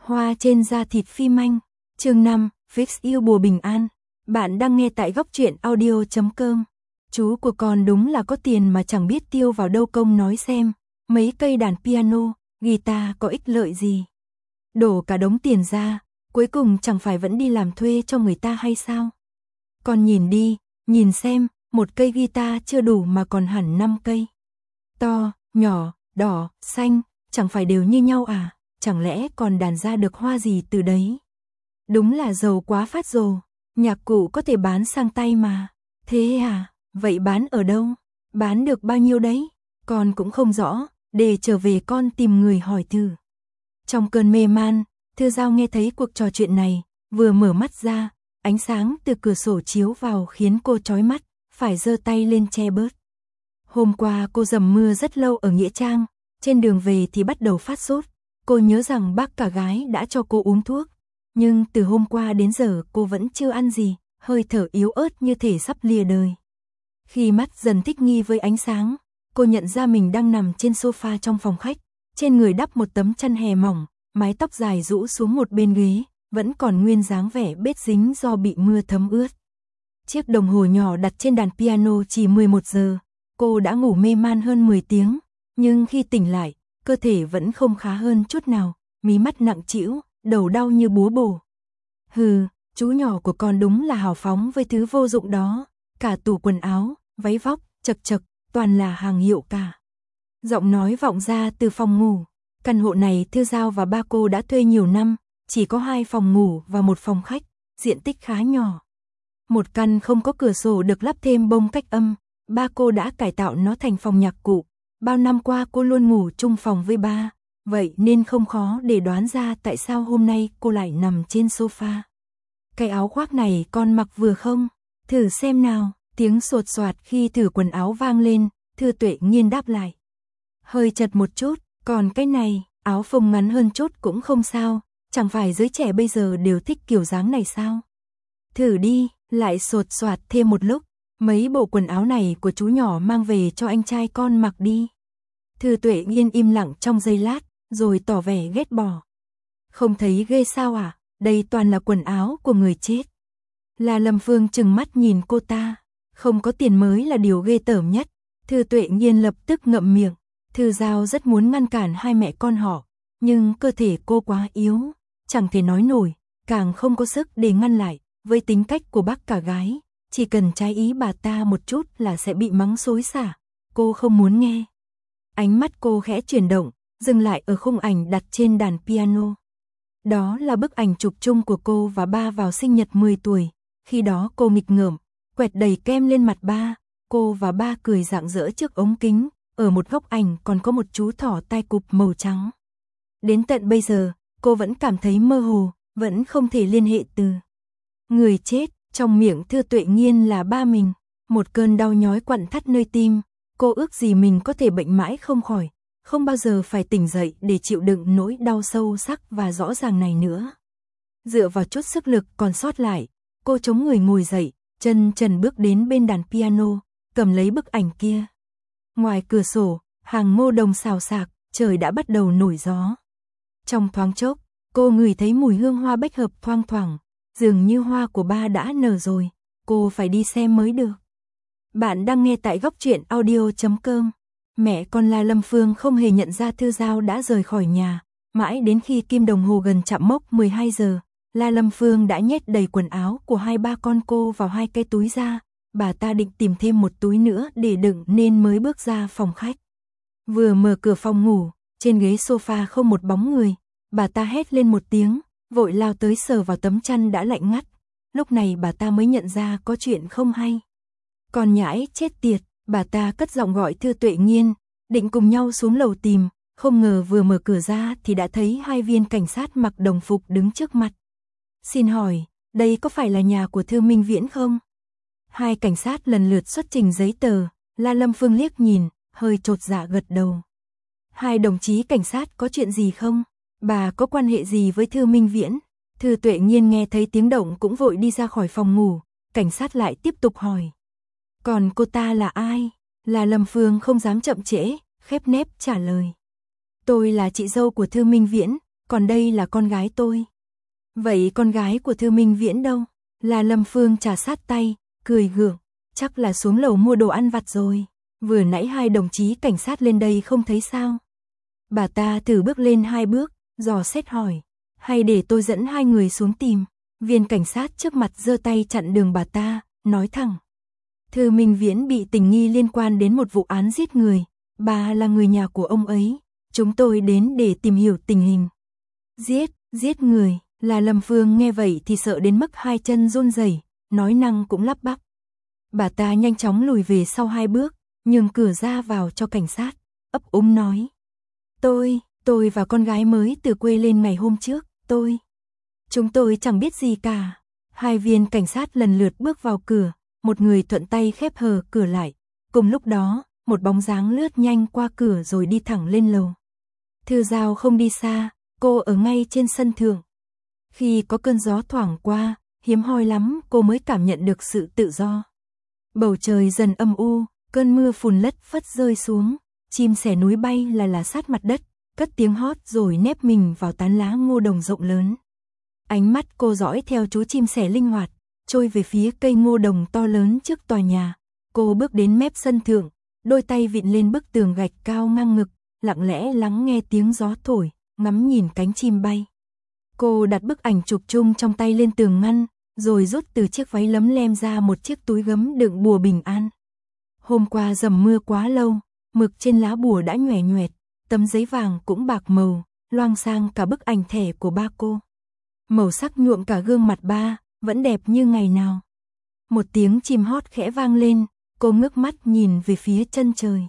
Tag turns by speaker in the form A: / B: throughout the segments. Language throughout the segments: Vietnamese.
A: Hoa trên da thịt phim Anh, chương 5, Fix yêu bùa bình an. Bạn đang nghe tại góc truyện audio.com. Chú của con đúng là có tiền mà chẳng biết tiêu vào đâu, công nói xem, mấy cây đàn piano, guitar có ích lợi gì. Đổ cả đống tiền ra, cuối cùng chẳng phải vẫn đi làm thuê cho người ta hay sao? Con nhìn đi, nhìn xem, một cây guitar chưa đủ mà còn hẳn 5 cây. To, nhỏ, đỏ, xanh, chẳng phải đều như nhau à? Chẳng lẽ còn đàn ra được hoa gì từ đấy? Đúng là giàu quá phát rồ, nhạc cụ có thể bán sang tay mà. Thế à, vậy bán ở đâu? Bán được bao nhiêu đấy? Con cũng không rõ, để trở về con tìm người hỏi thử. Trong cơn mê man, Thư Giao nghe thấy cuộc trò chuyện này, vừa mở mắt ra, ánh sáng từ cửa sổ chiếu vào khiến cô chói mắt, phải giơ tay lên che bớt. Hôm qua cô dầm mưa rất lâu ở Nghĩa Trang, trên đường về thì bắt đầu phát sốt. Cô nhớ rằng bác cả gái đã cho cô uống thuốc, nhưng từ hôm qua đến giờ cô vẫn chưa ăn gì, hơi thở yếu ớt như thể sắp lìa đời. Khi mắt dần thích nghi với ánh sáng, cô nhận ra mình đang nằm trên sofa trong phòng khách, trên người đắp một tấm chăn hè mỏng, mái tóc dài rũ xuống một bên ghế, vẫn còn nguyên dáng vẻ bết dính do bị mưa thấm ướt. Chiếc đồng hồ nhỏ đặt trên đàn piano chỉ 11 giờ, cô đã ngủ mê man hơn 10 tiếng, nhưng khi tỉnh lại, cơ thể vẫn không khá hơn chút nào, mí mắt nặng trĩu, đầu đau như búa bổ. Hừ, chú nhỏ của con đúng là hào phóng với thứ vô dụng đó, cả tủ quần áo, váy vóc, chật chật, toàn là hàng hiệu cả. Giọng nói vọng ra từ phòng ngủ, căn hộ này Thư Giao và ba cô đã thuê nhiều năm, chỉ có 2 phòng ngủ và 1 phòng khách, diện tích khá nhỏ. Một căn không có cửa sổ được lắp thêm bông cách âm, ba cô đã cải tạo nó thành phòng nhạc cụ. Bao năm qua cô luôn ngủ chung phòng với ba, vậy nên không khó để đoán ra tại sao hôm nay cô lại nằm trên sofa. Cái áo khoác này con mặc vừa không? Thử xem nào. Tiếng sột soạt khi thử quần áo vang lên, Thư Tuệ Nghiên đáp lại. Hơi chật một chút, còn cái này, áo phông ngắn hơn chút cũng không sao, chẳng phải giới trẻ bây giờ đều thích kiểu dáng này sao? Thử đi, lại sột soạt thêm một lúc. Mấy bộ quần áo này của chú nhỏ mang về cho anh trai con mặc đi. Thư Tuệ Nghiên im lặng trong giây lát, rồi tỏ vẻ ghét bỏ. Không thấy ghê sao à, đây toàn là quần áo của người chết. La Lâm Phương trừng mắt nhìn cô ta, không có tiền mới là điều ghê tởm nhất. Thư Tuệ Nghiên lập tức ngậm miệng. Thư Giao rất muốn ngăn cản hai mẹ con họ, nhưng cơ thể cô quá yếu, chẳng thể nói nổi, càng không có sức để ngăn lại. Với tính cách của bác cả gái, chỉ cần trái ý bà ta một chút là sẽ bị mắng xối xả. Cô không muốn nghe. Ánh mắt cô khẽ chuyển động, dừng lại ở khung ảnh đặt trên đàn piano. Đó là bức ảnh chụp chung của cô và ba vào sinh nhật 10 tuổi. Khi đó cô nghịch ngợm, quẹt đầy kem lên mặt ba. Cô và ba cười rạng rỡ trước ống kính. Ở một góc ảnh còn có một chú thỏ tai cụp màu trắng. Đến tận bây giờ, cô vẫn cảm thấy mơ hồ, vẫn không thể liên hệ từ người chết. Trong miệng Thư Tuệ Nghiên là ba mình. Một cơn đau nhói quặn thắt nơi tim. Cô ước gì mình có thể bệnh mãi không khỏi, không bao giờ phải tỉnh dậy để chịu đựng nỗi đau sâu sắc và rõ ràng này nữa. Dựa vào chút sức lực còn sót lại, cô chống người ngồi dậy, chân trần bước đến bên đàn piano, cầm lấy bức ảnh kia. Ngoài cửa sổ, hàng ngô đồng xào xạc, trời đã bắt đầu nổi gió. Trong thoáng chốc, cô ngửi thấy mùi hương hoa bách hợp thoang thoảng, dường như hoa của ba đã nở rồi, cô phải đi xem mới được. Bạn đang nghe tại góc truyện audio.com. Mẹ con La Lâm Phương không hề nhận ra Thư Giao đã rời khỏi nhà, mãi đến khi kim đồng hồ gần chạm mốc 12 giờ, La Lâm Phương đã nhét đầy quần áo của hai ba con cô vào 2 cái túi da. Bà ta định tìm thêm một túi nữa để đựng nên mới bước ra phòng khách. Vừa mở cửa phòng ngủ, trên ghế sofa không một bóng người, bà ta hét lên một tiếng, vội lao tới sờ vào tấm chăn đã lạnh ngắt. Lúc này bà ta mới nhận ra có chuyện không hay. Con nhãi chết tiệt, bà ta cất giọng gọi Thư Tuệ Nghiên, định cùng nhau xuống lầu tìm, không ngờ vừa mở cửa ra thì đã thấy 2 viên cảnh sát mặc đồng phục đứng trước mặt. Xin hỏi, đây có phải là nhà của Thư Minh Viễn không? 2 cảnh sát lần lượt xuất trình giấy tờ, La Lâm Phương liếc nhìn, hơi chột dạ gật đầu. 2 đồng chí cảnh sát có chuyện gì không? Bà có quan hệ gì với Thư Minh Viễn? Thư Tuệ Nghiên nghe thấy tiếng động cũng vội đi ra khỏi phòng ngủ, cảnh sát lại tiếp tục hỏi. Còn cô ta là ai? La Lâm Phương không dám chậm trễ, khép nép trả lời. Tôi là chị dâu của Thư Minh Viễn, còn đây là con gái tôi. Vậy con gái của Thư Minh Viễn đâu? Là Lâm Phương trà sát tay, cười gượng, chắc là xuống lầu mua đồ ăn vặt rồi. Vừa nãy hai đồng chí cảnh sát lên đây không thấy sao? Bà ta thử bước lên 2 bước, dò xét hỏi, hay để tôi dẫn hai người xuống tìm? Viên cảnh sát trước mặt giơ tay chặn đường bà ta, nói thẳng. Thư Minh Viễn bị tình nghi liên quan đến một vụ án giết người, bà là người nhà của ông ấy, chúng tôi đến để tìm hiểu tình hình. Giết người, là Lâm Phương nghe vậy thì sợ đến mức hai chân run rẩy, nói năng cũng lắp bắp. Bà ta nhanh chóng lùi về sau 2 bước, nhường cửa ra vào cho cảnh sát, ấp úng nói. Tôi và con gái mới từ quê lên ngày hôm trước, chúng tôi chẳng biết gì cả. Hai viên cảnh sát lần lượt bước vào cửa, một người thuận tay khép hờ cửa lại. Cùng lúc đó, một bóng dáng lướt nhanh qua cửa rồi đi thẳng lên lầu. Thư Giao không đi xa, cô ở ngay trên sân thượng. Khi có cơn gió thoảng qua, hiếm hoi lắm cô mới cảm nhận được sự tự do. Bầu trời dần âm u, cơn mưa phùn lất phất rơi xuống, chim sẻ núi bay là sát mặt đất, cất tiếng hót rồi nép mình vào tán lá ngô đồng rộng lớn. Ánh mắt cô dõi theo chú chim sẻ linh hoạt, trôi về phía cây ngô đồng to lớn trước tòa nhà. Cô bước đến mép sân thượng, đôi tay vịn lên bức tường gạch cao ngang ngực, lặng lẽ lắng nghe tiếng gió thổi, ngắm nhìn cánh chim bay. Cô đặt bức ảnh chụp chung trong tay lên tường ngăn, rồi rút từ chiếc váy lấm lem ra một chiếc túi gấm đựng bùa bình an. Hôm qua dầm mưa quá lâu, mực trên lá bùa đã nhòe nhoẹt, tấm giấy vàng cũng bạc màu, loang sang cả bức ảnh thẻ của ba cô. Màu sắc nhuộm cả gương mặt ba, vẫn đẹp như ngày nào. Một tiếng chim hót khẽ vang lên, cô ngước mắt nhìn về phía chân trời.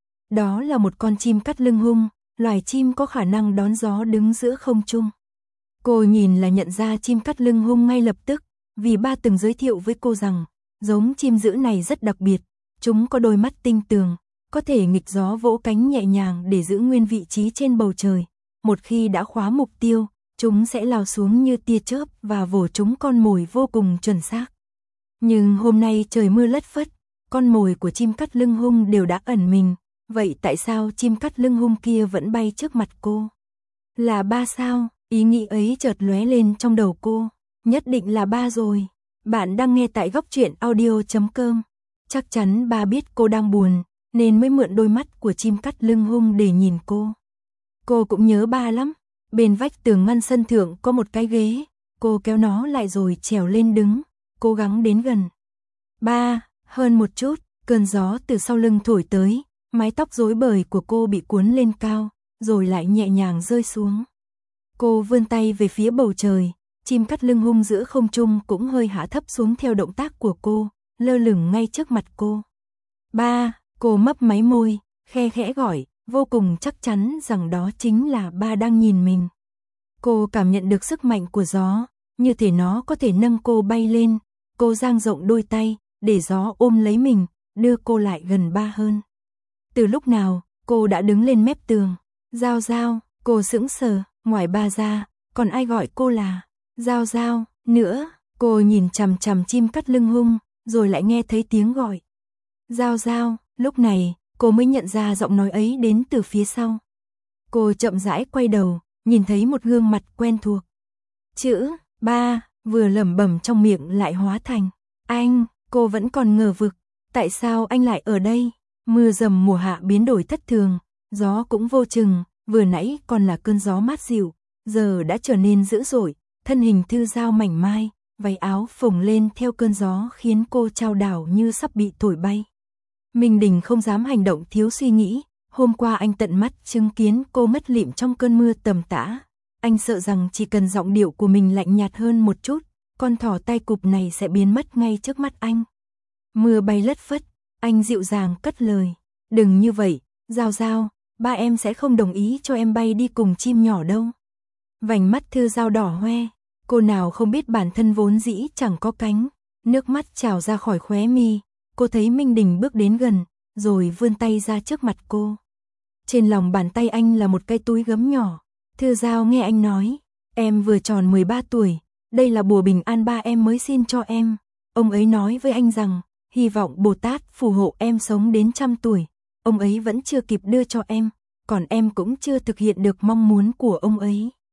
A: Đó là một con chim cắt lưng hung, loài chim có khả năng đón gió đứng giữa không trung. Cô nhìn là nhận ra chim cắt lưng hung ngay lập tức, vì ba từng giới thiệu với cô rằng, giống chim dữ này rất đặc biệt, chúng có đôi mắt tinh tường, có thể nghịch gió vỗ cánh nhẹ nhàng để giữ nguyên vị trí trên bầu trời. Một khi đã khóa mục tiêu, chúng sẽ lao xuống như tia chớp và vồ trúng con mồi vô cùng chuẩn xác. Nhưng hôm nay trời mưa lất phất, con mồi của chim cắt lưng hung đều đã ẩn mình, vậy tại sao chim cắt lưng hung kia vẫn bay trước mặt cô? Là ba sao? Ý nghĩ ấy chợt lóe lên trong đầu cô, nhất định là ba rồi. Bạn đang nghe tại góc truyện audio.com. Chắc chắn ba biết cô đang buồn, nên mới mượn đôi mắt của chim cắt lưng hung để nhìn cô. Cô cũng nhớ ba lắm. Bên vách tường ngăn sân thượng có một cái ghế, cô kéo nó lại rồi trèo lên đứng, cố gắng đến gần. Ba, hơn một chút, cơn gió từ sau lưng thổi tới, mái tóc rối bời của cô bị cuốn lên cao, rồi lại nhẹ nhàng rơi xuống. Cô vươn tay về phía bầu trời, chim cắt lưng hung giữa không trung cũng hơi hạ thấp xuống theo động tác của cô, lơ lửng ngay trước mặt cô. Ba, cô mấp máy môi, khe khẽ gọi, vô cùng chắc chắn rằng đó chính là ba đang nhìn mình. Cô cảm nhận được sức mạnh của gió, như thể nó có thể nâng cô bay lên. Cô dang rộng đôi tay, để gió ôm lấy mình, đưa cô lại gần ba hơn. Từ lúc nào, cô đã đứng lên mép tường. Giao Giao, cô sững sờ, ngoài ba ra, còn ai gọi cô là Giao Giao nữa. Cô nhìn chằm chằm chim cắt lưng hung, rồi lại nghe thấy tiếng gọi. Giao Giao, lúc này, cô mới nhận ra giọng nói ấy đến từ phía sau. Cô chậm rãi quay đầu, nhìn thấy một gương mặt quen thuộc. Chữ ba vừa lẩm bẩm trong miệng lại hóa thành anh. Cô vẫn còn ngờ vực, tại sao anh lại ở đây? Mưa dầm mùa hạ biến đổi thất thường, gió cũng vô chừng, vừa nãy còn là cơn gió mát dịu, giờ đã trở nên dữ dội. Thân hình Thư Giao mảnh mai, váy áo phồng lên theo cơn gió khiến cô chao đảo như sắp bị thổi bay. Minh Đình không dám hành động thiếu suy nghĩ, hôm qua anh tận mắt chứng kiến cô mất lịm trong cơn mưa tầm tã. Anh sợ rằng chỉ cần giọng điệu của mình lạnh nhạt hơn một chút, con thỏ tay cụp này sẽ biến mất ngay trước mắt anh. Mưa bay lất phất, anh dịu dàng cất lời. Đừng như vậy, Giao Giao, ba em sẽ không đồng ý cho em bay đi cùng chim nhỏ đâu. Vành mắt Thư Giao đỏ hoe, cô nào không biết bản thân vốn dĩ chẳng có cánh, nước mắt trào ra khỏi khóe mi. Cô thấy Minh Đình bước đến gần, rồi vươn tay ra trước mặt cô. Trên lòng bàn tay anh là một cái túi gấm nhỏ. Thư Giao nghe anh nói, em vừa tròn 13 tuổi, đây là bùa bình an ba em mới xin cho em. Ông ấy nói với anh rằng, hy vọng Bồ Tát phù hộ em sống đến 100 tuổi. Ông ấy vẫn chưa kịp đưa cho em, còn em cũng chưa thực hiện được mong muốn của ông ấy.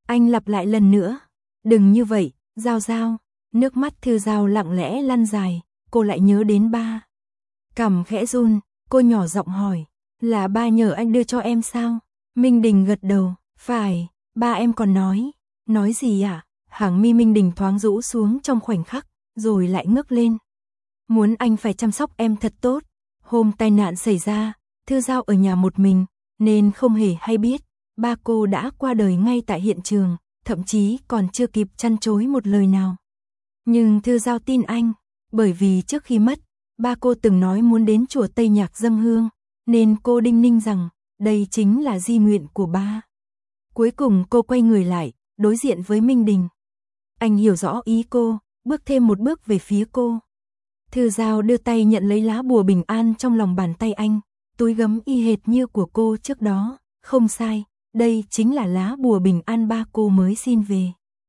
A: Anh lặp lại lần nữa. Đừng như vậy, Giao Giao. Nước mắt Thư Giao lặng lẽ lăn dài, cô lại nhớ đến ba. Cằm khẽ run, cô nhỏ giọng hỏi, là ba nhờ anh đưa cho em sao? Minh Đình gật đầu, phải, ba em còn nói gì ạ? Hàng mi Minh Đình thoáng rũ xuống trong khoảnh khắc, rồi lại ngước lên. Muốn anh phải chăm sóc em thật tốt. Hôm tai nạn xảy ra, Thư Giao ở nhà một mình, nên không hề hay biết, ba cô đã qua đời ngay tại hiện trường, thậm chí còn chưa kịp chăn chối một lời nào. Nhưng Thư Giao tin anh, bởi vì trước khi mất, ba cô từng nói muốn đến chùa Tây Nhạc dâng hương, nên cô đinh ninh rằng, đây chính là di nguyện của ba. Cuối cùng cô quay người lại, đối diện với Minh Đình. Anh hiểu rõ ý cô, bước thêm một bước về phía cô. Thư Giao đưa tay nhận lấy lá bùa bình an trong lòng bàn tay anh, túi gấm y hệt như của cô trước đó, không sai, đây chính là lá bùa bình an ba cô mới xin về.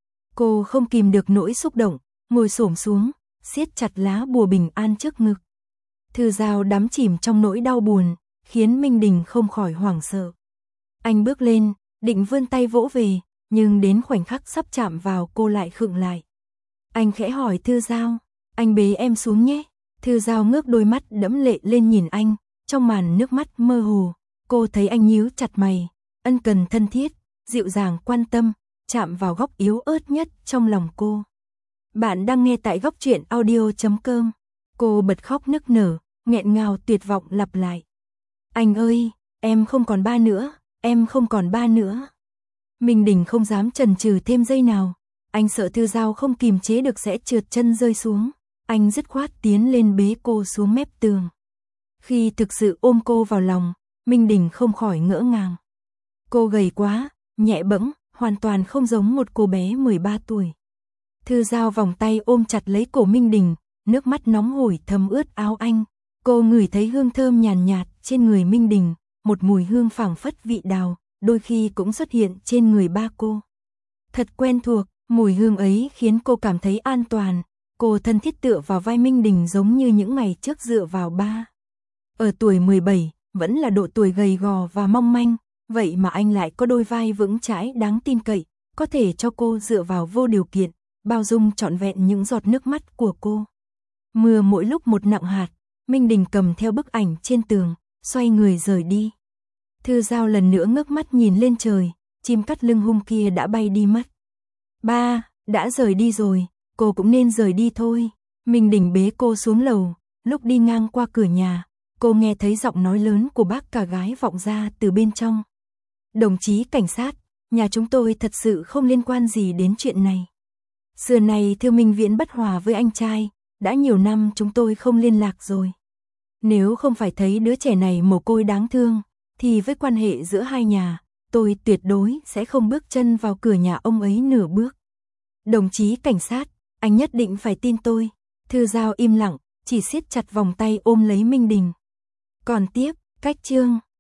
A: Cô không kìm được nỗi xúc động, ngồi xổm xuống, siết chặt lá bùa bình an trước ngực. Thư Giao đắm chìm trong nỗi đau buồn, khiến Minh Đình không khỏi hoảng sợ. Anh bước lên, định vươn tay vỗ về, nhưng đến khoảnh khắc sắp chạm vào cô lại khựng lại. Anh khẽ hỏi Thư Giao, anh bế em xuống nhé. Thư Giao ngước đôi mắt đẫm lệ lên nhìn anh, trong màn nước mắt mơ hồ, cô thấy anh nhíu chặt mày, ân cần thân thiết, dịu dàng quan tâm, chạm vào góc yếu ớt nhất trong lòng cô. Bạn đang nghe tại Góc Truyện Audio.com. Cô bật khóc nức nở, nghẹn ngào tuyệt vọng lặp lại. Anh ơi, em không còn ba nữa, em không còn ba nữa. Minh Đình không dám chần chừ thêm giây nào, anh sợ Thư Giao không kìm chế được sẽ trượt chân rơi xuống. Anh dứt khoát tiến lên bế cô xuống mép tường. Khi thực sự ôm cô vào lòng, Minh Đình không khỏi ngỡ ngàng. Cô gầy quá, nhẹ bẫng, hoàn toàn không giống một cô bé 13 tuổi. Thư Giao vòng tay ôm chặt lấy cổ Minh Đình, nước mắt nóng hổi thấm ướt áo anh. Cô ngửi thấy hương thơm nhàn nhạt trên người Minh Đình, một mùi hương phảng phất vị đào, đôi khi cũng xuất hiện trên người ba cô. Thật quen thuộc, mùi hương ấy khiến cô cảm thấy an toàn. Cô thân thiết tựa vào vai Minh Đình giống như những ngày trước dựa vào ba. Ở tuổi 17, vẫn là độ tuổi gầy gò và mong manh, vậy mà anh lại có đôi vai vững chãi đáng tin cậy, có thể cho cô dựa vào vô điều kiện, bao dung trọn vẹn những giọt nước mắt của cô. Mưa mỗi lúc một nặng hạt, Minh Đình cầm theo bức ảnh trên tường, xoay người rời đi. Thư Giao lần nữa ngước mắt nhìn lên trời, chim cắt lưng hung kia đã bay đi mất. Ba, đã rời đi rồi, cô cũng nên rời đi thôi. Minh Đình bế cô xuống lầu, lúc đi ngang qua cửa nhà, cô nghe thấy giọng nói lớn của bác cả gái vọng ra từ bên trong. Đồng chí cảnh sát, nhà chúng tôi thật sự không liên quan gì đến chuyện này. Xưa này Thư Minh Viễn bất hòa với anh trai, đã nhiều năm chúng tôi không liên lạc rồi. Nếu không phải thấy đứa trẻ này mồ côi đáng thương, thì với quan hệ giữa hai nhà, tôi tuyệt đối sẽ không bước chân vào cửa nhà ông ấy nửa bước. Đồng chí cảnh sát, anh nhất định phải tin tôi. Thư Giao im lặng, chỉ siết chặt vòng tay ôm lấy Minh Đình. Còn tiếp, cách chương